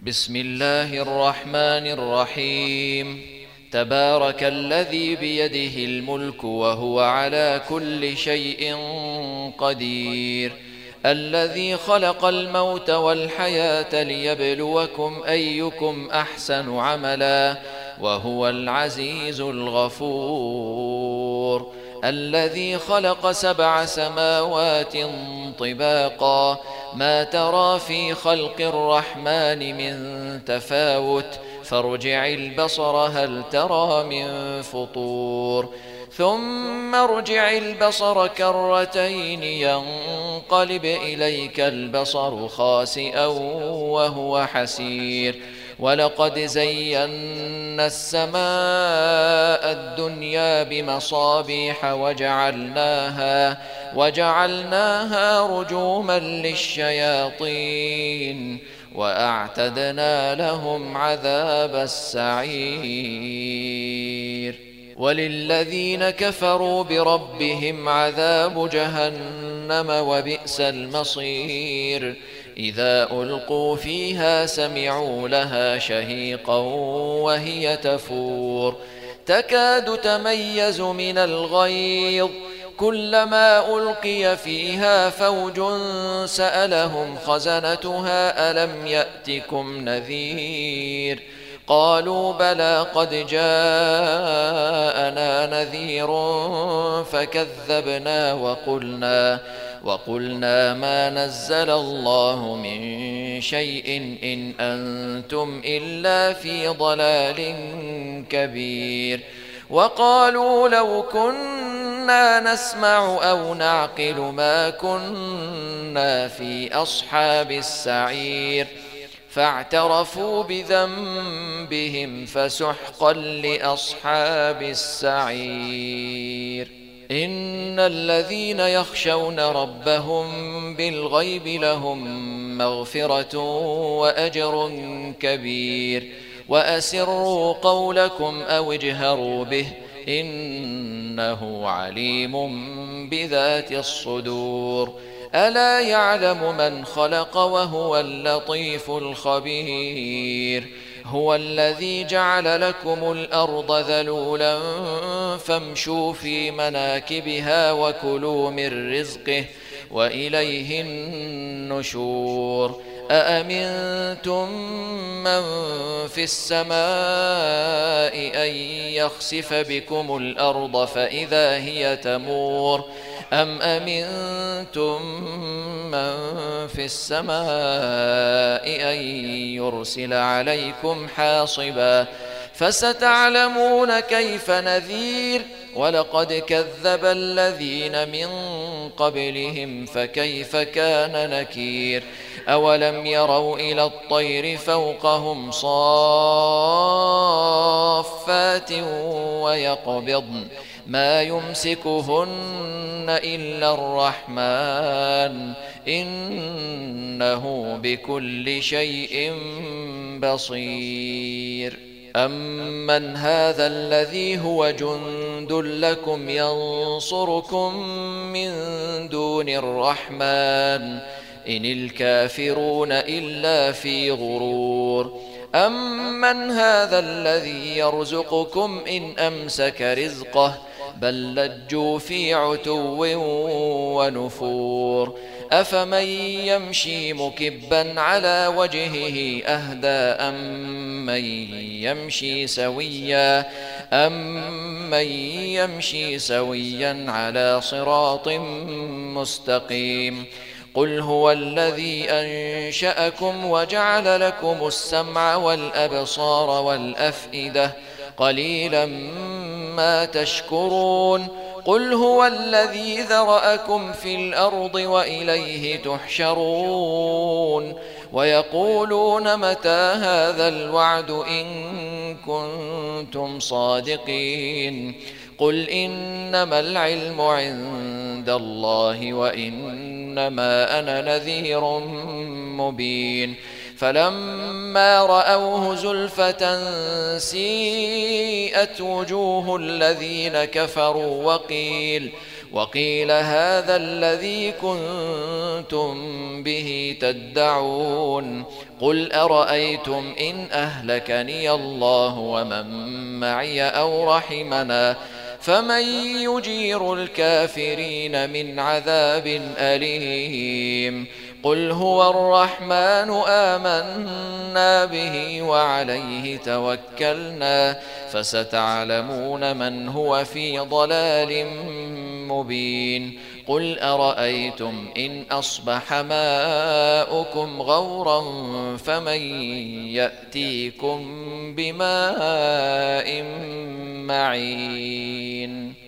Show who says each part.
Speaker 1: بسم الله الرحمن الرحيم. تبارك الذي بيده الملك وهو على كل شيء قدير، الذي خلق الموت والحياة ليبلوكم أيكم أحسن عملا، وهو العزيز الغفور. الذي خلق 7 سماوات طباقا، ما ترى في خلق الرحمن من تفاوت، فارجع البصر هل ترى من فطور، ثم ارجع البصر كرتين ينقلب إليك البصر خاسئا وهو حسير. ولقد زينا السماء الدنيا بمصابيح وجعلناها رجوما للشياطين، وأعتدنا لهم عذاب السعير. وللذين كفروا بربهم عذاب جهنم وبئس المصير. إذا ألقوا فيها سمعوا لها شهيقا وهي تفور، تكاد تميز من الغيظ، كلما ألقي فيها فوج سألهم خزنتها ألم يأتكم نذير، قالوا بلى قد جاءنا نذير فكذبنا وقلنا ما نزل الله من شيء إن أنتم إلا في ضلال كبير. وقالوا لو كنا نسمع أو نعقل ما كنا في أصحاب السعير، فاعترفوا بذنبهم فسحقا لأصحاب السعير. إن الذين يخشون ربهم بالغيب لهم مغفرة وأجر كبير. وأسروا قولكم أو اجهروا به إنه عليم بذات الصدور. ألا يعلم من خلق وهو اللطيف الخبير. هو الذي جعل لكم الأرض ذلولا فامشوا في مناكبها وكلوا من رزقه وإليه النشور. أأمنتم من في السماء أن يخسف بكم الأرض فإذا هي تمور، أم أمنتم من في السماء أن يرسل عليكم حاصبا، فستعلمون كيف نذير. ولقد كذب الذين من قبلهم فكيف كان نكير. أولم يروا إلى الطير فوقهم صافات ويقبضن ما يمسكهن إلا الرحمن إنه بكل شيء بصير. أمن هذا الذي هو جند لكم ينصركم من دون الرحمن إن الكافرون إلا في غرور. أمن هذا الذي يرزقكم إن أمسك رزقه بل لجوا في عتو ونفور. أفمن يمشي مكبا على وجهه أهدى أمن يمشي سويا على صراط مستقيم. قل هو الذي أنشأكم وجعل لكم السمع والأبصار والأفئدة قليلا ما تشكرون. قل هو الذي ذرأكم في الأرض وإليه تحشرون. ويقولون متى هذا الوعد إن كنتم صادقين. قل إنما العلم عند الله وإنما أنا نذير مبين. فلما رأوه زلفة سيئت وجوه الذين كفروا وقيل هذا الذي كنتم به تدعون. قل أرأيتم إن أهلكني الله ومن معي أو رحمنا فمن يجير الكافرين من عذاب أليم قل هو الرحمن آمنا به وعليه توكلنا فستعلمون من هو في ضلال مبين قل أرأيتم إن أصبح ماؤكم غورا فمن يأتيكم بماء معين